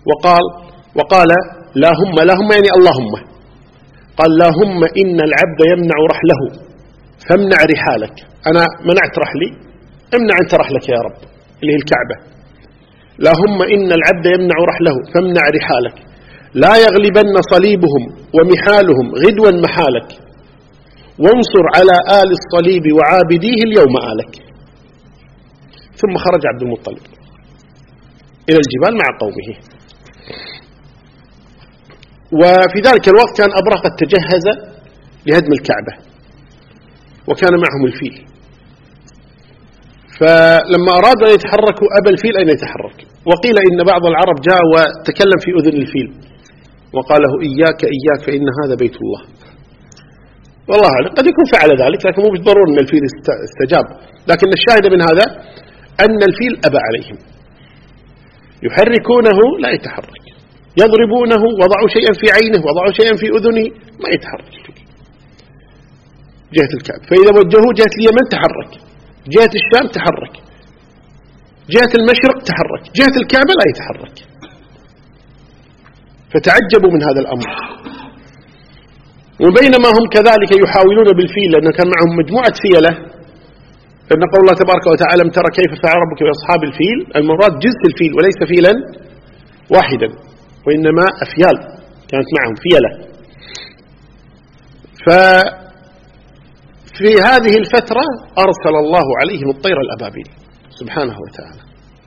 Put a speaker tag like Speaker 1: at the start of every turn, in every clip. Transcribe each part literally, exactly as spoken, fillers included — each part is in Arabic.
Speaker 1: وقال وقال لا هم لا هم يعني اللهم، قال لا هم إن العبد يمنع رحله فامنع رحالك، أنا منعت رحلي، امنع أنت رحلك يا رب اللي هي الكعبة. لا هم إن العبد يمنع رحله فامنع رحالك، لا يغلبن صليبهم ومحالهم غدوا محالك، وانصر على آل الصليب وعابديه اليوم آلك. ثم خرج عبد المطلب إلى الجبال مع قومه. وفي ذلك الوقت كان أبرهة قد تجهز لهدم الكعبة وكان معهم الفيل، فلما أرادوا أن يتحركوا أبى الفيل أن يتحرك. وقيل إن بعض العرب جاء وتكلم في أذن الفيل وقال له إياك إياك فإن هذا بيت الله. والله أعلم قد يكون فعل ذلك، لكن مو بالضرورة أن الفيل استجاب. لكن الشاهد من هذا أن الفيل أبى عليهم، يحركونه لا يتحرك، يضربونه، وضعوا شيئا في عينه، وضعوا شيئا في أذنه، ما يتحرك جهة الكعبة. فإذا وجهوه جهة اليمن تحرك، جهة الشام تحرك، جهة المشرق تحرك، جهة الكعبة لا يتحرك. فتعجبوا من هذا الأمر. وبينما هم كذلك يحاولون بالفيل، لأنه كان معهم مجموعة فيلة، لأن قول الله تبارك وتعالى لم ترى كيف فعل ربك بأصحاب الفيل، المراد جنس الفيل وليس فيلا واحدا، وإنما أفيال كانت معهم فيلة. ففي هذه الفترة أرسل الله عليهم الطير الأبابيل سبحانه وتعالى،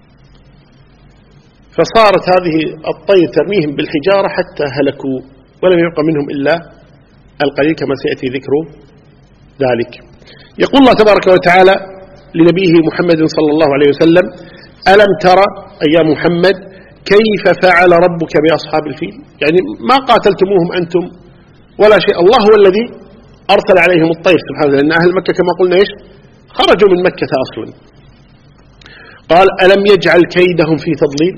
Speaker 1: فصارت هذه الطير ترميهم بالحجارة حتى هلكوا ولم يبقى منهم إلا القليل كما سيأتي ذكر ذلك. يقول الله تبارك وتعالى لنبيه محمد صلى الله عليه وسلم: ألم ترى يا محمد كيف فعل ربك بأصحاب الفيل؟ يعني ما قاتلتموهم أنتم ولا شيء، الله هو الذي أرسل عليهم الطير سبحانه، لأن أهل مكة كما قلنا إيش خرجوا من مكة أصلا. قال: ألم يجعل كيدهم في تضليل؟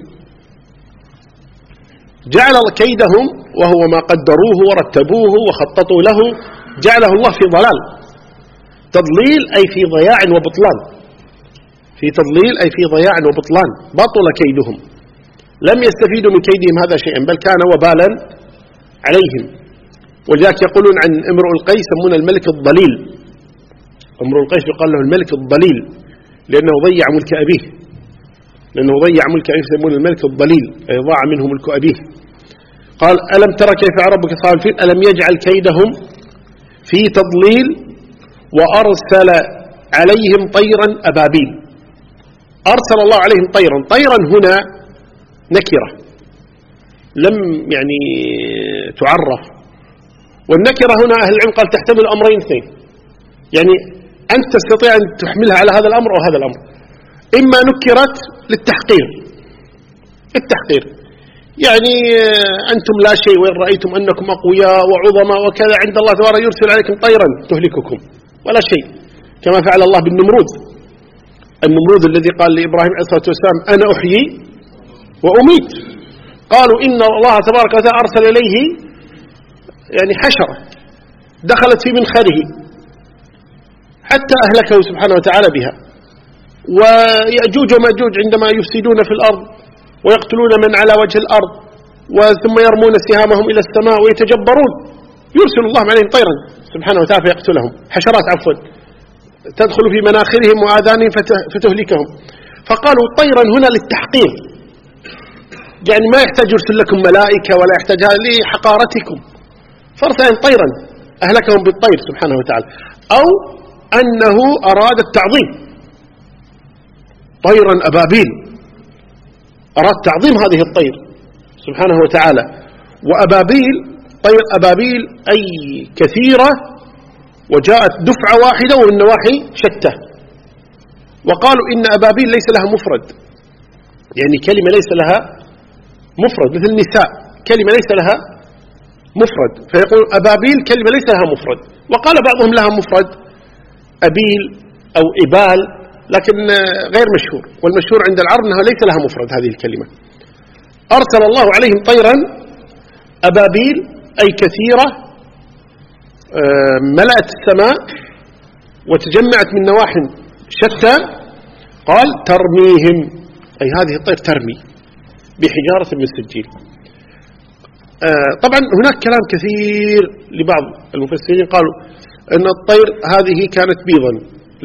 Speaker 1: جعل كيدهم وهو ما قدروه ورتبوه وخططوا له، جعله الله في ضلال. تضليل أي في ضياع وبطلان، في تضليل أي في ضياع وبطلان، بطل كيدهم، لم يستفيدوا من كيدهم هذا شيئا، بل كان وبالا عليهم. ولذلك يقولون عن امرؤ القيس يسمونه الملك الضليل. امرؤ القيس يقال له الملك الضليل لأنه ضيع ملك أبيه، لأنه ضيع ملك أبيه يسمونه الملك الضليل، أي ضاع منه ملك أبيه. قال: ألم ترى كيف فعل ربك بأصحاب الفيل؟ ألم يجعل كيدهم في تضليل وأرسل عليهم طيرا أبابيل. أرسل الله عليهم طيرا. طيرا هنا نكرة لم يعني تعرف، والنكرة هنا أهل العلم قال تحتمل أمرين اثنين، يعني أنت تستطيع أن تحملها على هذا الأمر أو هذا الأمر. إما نكرت للتحقير، التحقير يعني أنتم لا شيء، وإن رأيتم أنكم أقوياء وعظماء وكذا عند الله تبارك يرسل عليكم طيرا تهلككم ولا شيء، كما فعل الله بالنمرود. النمرود الذي قال لإبراهيم عليه الصلاة والسلام: أنا أحيي وأميت. قالوا إن الله تبارك وتعالى أرسل إليه يعني حشرة دخلت في منخره حتى أهلكه سبحانه وتعالى بها. ويأجوج ومأجوج عندما يفسدون في الأرض ويقتلون من على وجه الأرض وثم يرمون سهامهم إلى السماء ويتجبرون، يرسل الله عليهم طيرا سبحانه وتعالى فيقتلهم، حشرات عفوا تدخل في مناخرهم وآذانهم فتهلكهم. فقالوا طيرا هنا للتحقير، يعني ما يحتاج يرسل لكم ملائكة ولا يحتاجها لحقارتكم، فارسل طيرا أهلكهم بالطير سبحانه وتعالى. أو أنه أراد التعظيم، طيرا أبابيل، أراد تعظيم هذه الطير سبحانه وتعالى. وأبابيل طير أبابيل أي كثيرة، وجاءت دفعة واحدة ومن نواحي شتى. وقالوا إن أبابيل ليس لها مفرد، يعني كلمة ليس لها مفرد، مثل النساء كلمة ليس لها مفرد، فيقول أبابيل كلمة ليس لها مفرد. وقال بعضهم لها مفرد أبيل أو إبال، لكن غير مشهور، والمشهور عند العرب أنها ليس لها مفرد هذه الكلمة. أرسل الله عليهم طيرا أبابيل أي كثيرة ملأت السماء وتجمعت من نواح شتى. قال ترميهم، أي هذه الطير ترمي، بحجارة من سجيل. آه طبعا هناك كلام كثير لبعض المفسرين، قالوا أن الطير هذه كانت بيضا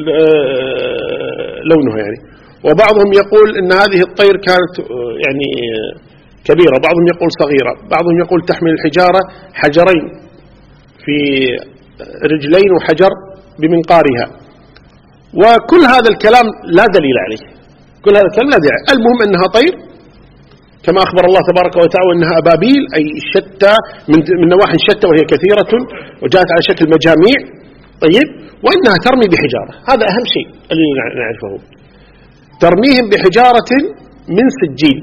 Speaker 1: آه لونها يعني، وبعضهم يقول أن هذه الطير كانت آه يعني كبيرة، بعضهم يقول صغيرة، بعضهم يقول تحمل الحجارة حجرين في رجلين وحجر بمنقارها. وكل هذا الكلام لا دليل عليه، كل هذا الكلام لا دليل عليه. المهم أنها طير كما أخبر الله تبارك وتعالى أنها أبابيل، أي شتى من, من نواحي شتى وهي كثيرة وجاءت على شكل مجاميع. طيب، وأنها ترمي بحجارة، هذا أهم شيء اللي نعرفه. ترميهم بحجارة من سجيل.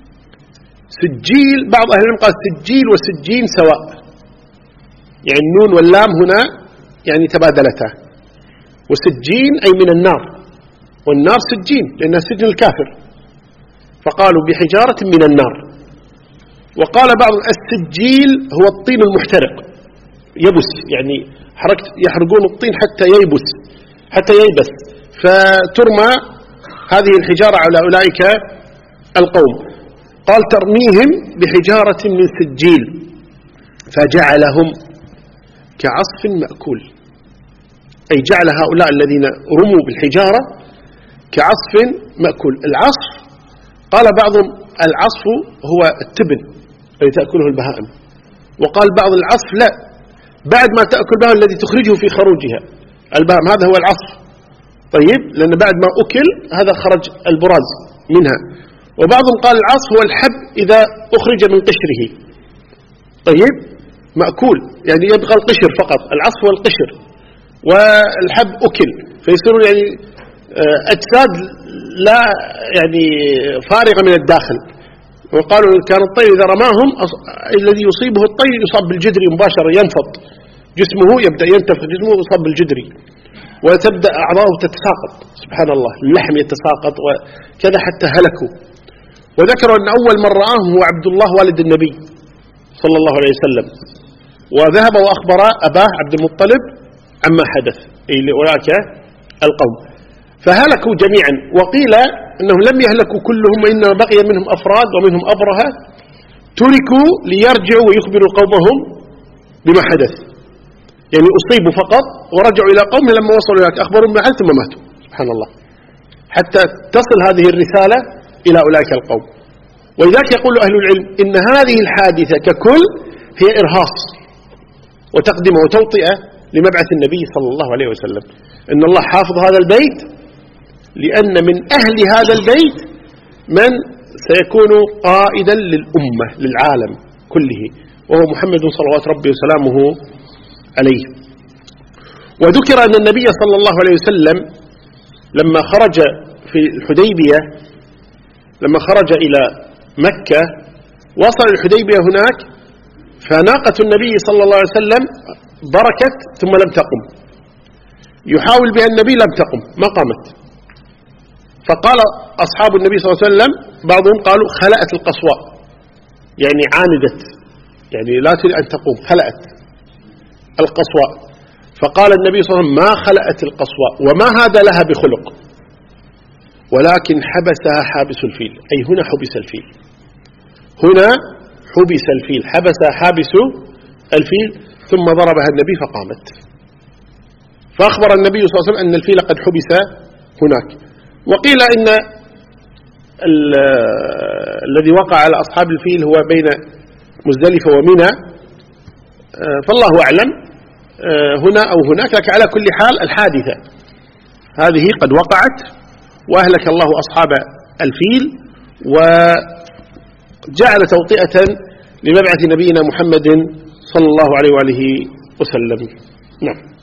Speaker 1: سجيل بعض أهل العلم قال سجيل وسجين سواء، يعني النون واللام هنا يعني تبادلتا. وسجين أي من النار، والنار سجين لأنها سجن الكافر، فقالوا بحجارة من النار. وقال بعض السجيل هو الطين المحترق، يبس، يعني حركت يحرقون الطين حتى ييبس حتى ييبس فترمى هذه الحجارة على أولئك القوم. قال ترميهم بحجارة من سجيل فجعلهم كعصف مأكول، أي جعل هؤلاء الذين رموا بالحجارة كعصف مأكول. العصف قال بعضهم العصف هو التبن الذي تأكله البهائم، وقال بعض العصف لا، بعد ما تأكل البهائم الذي تخرجه في خروجها البهائم، هذا هو العصف. طيب، لأن بعد ما أكل هذا خرج البراز منها. وبعضهم قال العصف هو الحب إذا أخرج من قشره. طيب، مأكول يعني يبقى القشر فقط، العصف هو القشر، والحب أكل، فيصيرون يعني أجساد لا يعني فارغة من الداخل. وقالوا كان الطير إذا رماهم الذي يصيبه الطير يصاب بالجدري مباشرة، ينفض جسمه، يبدأ ينتفخ جسمه ويصاب بالجدري، وتبدأ أعضاؤه تتساقط. سبحان الله، اللحم يتساقط وكذا حتى هلكوا. وذكروا أن أول من رآهم هو عبد الله والد النبي صلى الله عليه وسلم، وذهب وأخبر أباه عبد المطلب عما حدث أي لأولئك القوم، فهلكوا جميعا. وقيل أنهم لم يهلكوا كلهم، وإنما بقي منهم أفراد ومنهم أبرهة تركوا ليرجعوا ويخبروا قومهم بما حدث، يعني أصيبوا فقط ورجعوا إلى قومهم، لما وصلوا إليك أخبروا بما حدث ثم ماتوا. سبحان الله، حتى تصل هذه الرسالة إلى أولئك القوم. ولذلك يقول أهل العلم إن هذه الحادثة ككل هي إرهاص وتقدمة وتوطئة لمبعث النبي صلى الله عليه وسلم، إن الله حافظ هذا البيت لأن من أهل هذا البيت من سيكون قائدا للأمة للعالم كله، وهو محمد صلوات ربي وسلامه عليه. وذكر أن النبي صلى الله عليه وسلم لما خرج في الحديبية، لما خرج إلى مكة وصل الحديبية هناك، فناقة النبي صلى الله عليه وسلم بركت ثم لم تقم، يحاول بها النبي لم تقم، ما قامت. فقال أصحاب النبي صلى الله عليه وسلم بعضهم قالوا خلأت القصواء، يعني عاندت، يعني لا تريد أن تقوم، خلأت القصواء. فقال النبي صلى الله عليه وسلم ما خلأت القصواء وما هذا لها بخلق، ولكن حبسها حابس الفيل، أي هنا حبس الفيل، هنا حبس الفيل، حبسها حابس الفيل، ثم ضربها النبي فقامت. فأخبر النبي صلى الله عليه وسلم أن الفيل قد حبس هناك. وقيل إن الذي وقع على أصحاب الفيل هو بين مزدلفة ومنى، فالله أعلم هنا أو هناك، لكن على كل حال الحادثة هذه قد وقعت، وأهلك الله أصحاب الفيل وجعل توطئة لمبعث نبينا محمد صلى الله عليه وآله وسلم. نعم.